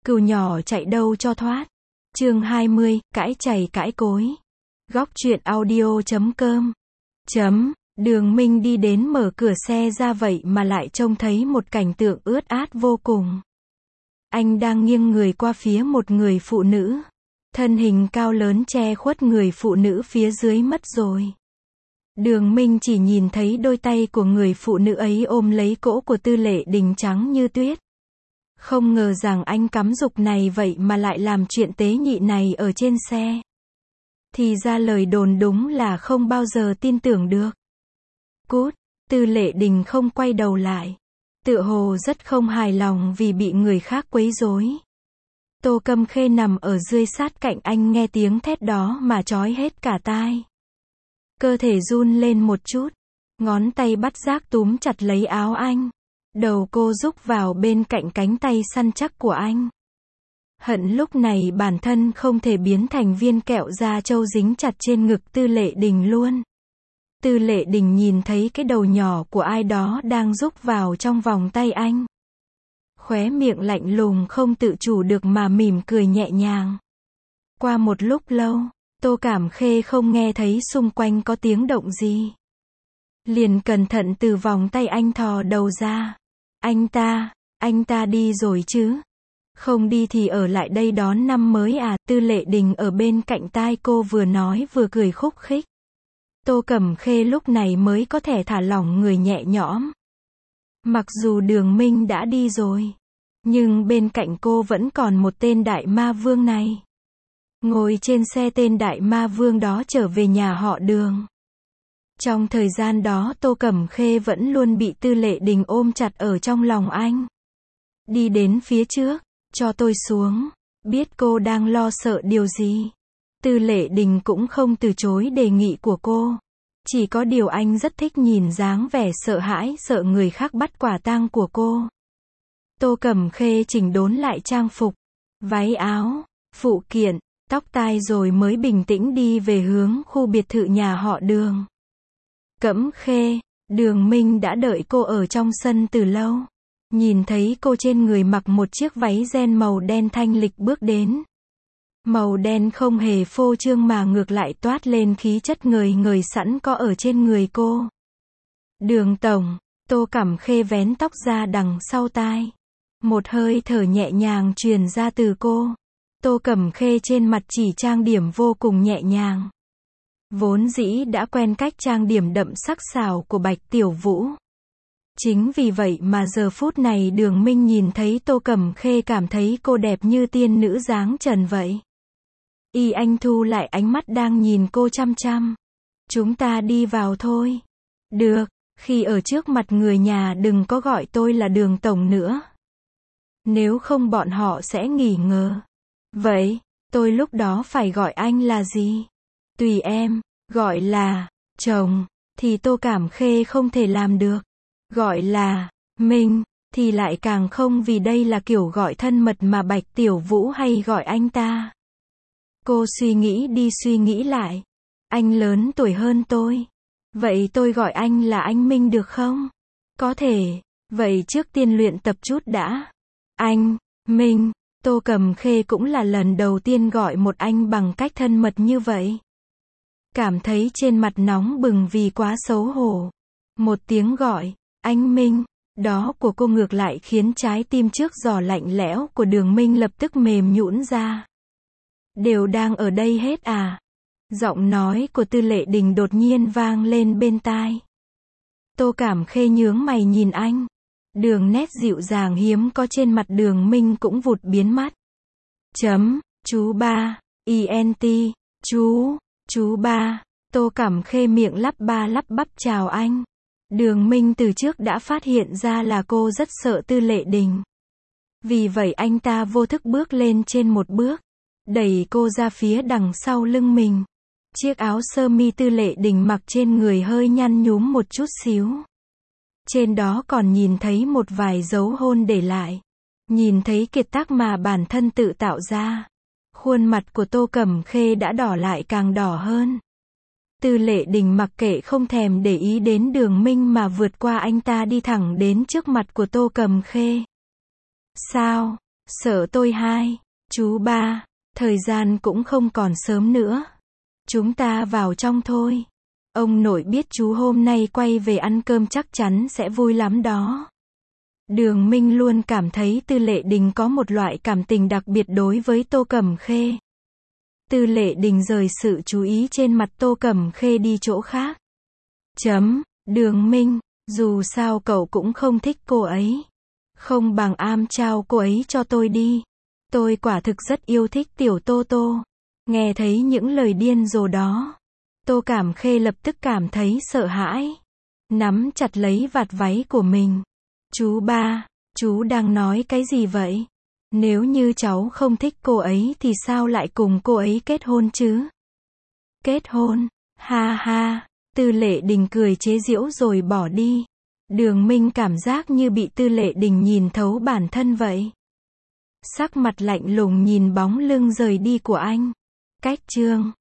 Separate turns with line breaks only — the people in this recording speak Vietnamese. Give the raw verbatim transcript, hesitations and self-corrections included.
Cừu nhỏ chạy đâu cho thoát. Chương hai mươi, cãi chày cãi cối. Góc truyện audio chấm com. Chấm, Đường Minh đi đến mở cửa xe ra vậy mà lại trông thấy một cảnh tượng ướt át vô cùng. Anh đang nghiêng người qua phía một người phụ nữ. Thân hình cao lớn che khuất người phụ nữ phía dưới mất rồi. Đường Minh chỉ nhìn thấy đôi tay của người phụ nữ ấy ôm lấy cỗ của Tư Lệ Đình trắng như tuyết. Không ngờ rằng anh cắm dục này vậy mà lại làm chuyện tế nhị này ở trên xe. Thì ra lời đồn đúng là không bao giờ tin tưởng được. Cút, Tư Lệ Đình không quay đầu lại. Tựa hồ rất không hài lòng vì bị người khác quấy rối. Tô Cẩm Khê nằm ở dưới sát cạnh anh nghe tiếng thét đó mà chói hết cả tai. Cơ thể run lên một chút. Ngón tay bắt giác túm chặt lấy áo anh. Đầu cô rúc vào bên cạnh cánh tay săn chắc của anh. Hận lúc này bản thân không thể biến thành viên kẹo da trâu dính chặt trên ngực Tư Lệ Đình luôn. Tư Lệ Đình nhìn thấy cái đầu nhỏ của ai đó đang rúc vào trong vòng tay anh. Khóe miệng lạnh lùng không tự chủ được mà mỉm cười nhẹ nhàng. Qua một lúc lâu, Tô Cẩm Khê không nghe thấy xung quanh có tiếng động gì. Liền cẩn thận từ vòng tay anh thò đầu ra. Anh ta, anh ta đi rồi chứ? Không đi thì ở lại đây đón năm mới à? Tư Lệ Đình ở bên cạnh tai cô vừa nói vừa cười khúc khích. Tô Cẩm Khê lúc này mới có thể thả lỏng người nhẹ nhõm. Mặc dù Đường Minh đã đi rồi, nhưng bên cạnh cô vẫn còn một tên đại ma vương này. Ngồi trên xe tên đại ma vương đó trở về nhà họ Đường. Trong thời gian đó Tô Cẩm Khê vẫn luôn bị Tư Lệ Đình ôm chặt ở trong lòng anh. Đi đến phía trước, cho tôi xuống. Biết cô đang lo sợ điều gì. Tư Lệ Đình cũng không từ chối đề nghị của cô. Chỉ có điều anh rất thích nhìn dáng vẻ sợ hãi, sợ người khác bắt quả tang của cô. Tô Cẩm Khê chỉnh đốn lại trang phục, váy áo, phụ kiện, tóc tai rồi mới bình tĩnh đi về hướng khu biệt thự nhà họ Đường. Cẩm Khê, Đường Minh đã đợi cô ở trong sân từ lâu. Nhìn thấy cô trên người mặc một chiếc váy ren màu đen thanh lịch bước đến. Màu đen không hề phô trương mà ngược lại toát lên khí chất ngời ngời sẵn có ở trên người cô. Đường tổng, Tô Cẩm Khê vén tóc ra đằng sau tai. Một hơi thở nhẹ nhàng truyền ra từ cô. Tô Cẩm Khê trên mặt chỉ trang điểm vô cùng nhẹ nhàng. Vốn dĩ đã quen cách trang điểm đậm sắc sảo của Bạch Tiểu Vũ. Chính vì vậy mà giờ phút này Đường Minh nhìn thấy Tô Cẩm Khê cảm thấy cô đẹp như tiên nữ dáng trần vậy. Y anh thu lại ánh mắt đang nhìn cô chăm chăm. Chúng ta đi vào thôi. Được, khi ở trước mặt người nhà đừng có gọi tôi là Đường tổng nữa. Nếu không bọn họ sẽ nghỉ ngờ. Vậy, tôi lúc đó phải gọi anh là gì? Tùy em, gọi là chồng thì Tô Cẩm Khê không thể làm được. Gọi là Minh thì lại càng không, vì đây là kiểu gọi thân mật mà Bạch Tiểu Vũ hay gọi anh ta. Cô suy nghĩ đi suy nghĩ lại. Anh lớn tuổi hơn tôi. Vậy tôi gọi anh là anh Minh được không? Có thể. Vậy trước tiên luyện tập chút đã. Anh Minh. Tô Cẩm Khê cũng là lần đầu tiên gọi một anh bằng cách thân mật như vậy. Cảm thấy trên mặt nóng bừng vì quá xấu hổ. Một tiếng gọi, anh Minh, đó của cô ngược lại khiến trái tim trước giò lạnh lẽo của Đường Minh lập tức mềm nhũn ra. Đều đang ở đây hết à? Giọng nói của Tư Lệ Đình đột nhiên vang lên bên tai. Tô Cẩm Khê nhướng mày nhìn anh. Đường nét dịu dàng hiếm có trên mặt Đường Minh cũng vụt biến mất. Chấm, chú ba, ent, chú, chú ba. Tô Cẩm Khê miệng lắp ba lắp bắp chào anh. Đường Minh từ trước đã phát hiện ra là cô rất sợ Tư Lệ Đình. Vì vậy anh ta vô thức bước lên trên một bước, đẩy cô ra phía đằng sau lưng mình. Chiếc áo sơ mi Tư Lệ Đình mặc trên người hơi nhăn nhúm một chút xíu. Trên đó còn nhìn thấy một vài dấu hôn để lại. Nhìn thấy kiệt tác mà bản thân tự tạo ra. Khuôn mặt của Tô Cẩm Khê đã đỏ lại càng đỏ hơn. Tư Lệ Đình mặc kệ không thèm để ý đến Đường Minh mà vượt qua anh ta đi thẳng đến trước mặt của Tô Cẩm Khê. Sao? Sợ tôi hai. Chú ba, thời gian cũng không còn sớm nữa. Chúng ta vào trong thôi. Ông nội biết chú hôm nay quay về ăn cơm chắc chắn sẽ vui lắm đó. Đường Minh luôn cảm thấy Tư Lệ Đình có một loại cảm tình đặc biệt đối với Tô Cẩm Khê. Tư Lệ Đình rời sự chú ý trên mặt Tô Cẩm Khê đi chỗ khác. Chấm, Đường Minh, dù sao cậu cũng không thích cô ấy. Không bằng am trao cô ấy cho tôi đi. Tôi quả thực rất yêu thích tiểu Tô Tô. Nghe thấy những lời điên rồ đó, Tô Cẩm Khê lập tức cảm thấy sợ hãi. Nắm chặt lấy vạt váy của mình. Chú ba, chú đang nói cái gì vậy? Nếu như cháu không thích cô ấy thì sao lại cùng cô ấy kết hôn chứ? Kết hôn? Ha ha, Tư Lệ Đình cười chế giễu rồi bỏ đi. Đường Minh cảm giác như bị Tư Lệ Đình nhìn thấu bản thân vậy. Sắc mặt lạnh lùng nhìn bóng lưng rời đi của anh. Cách chương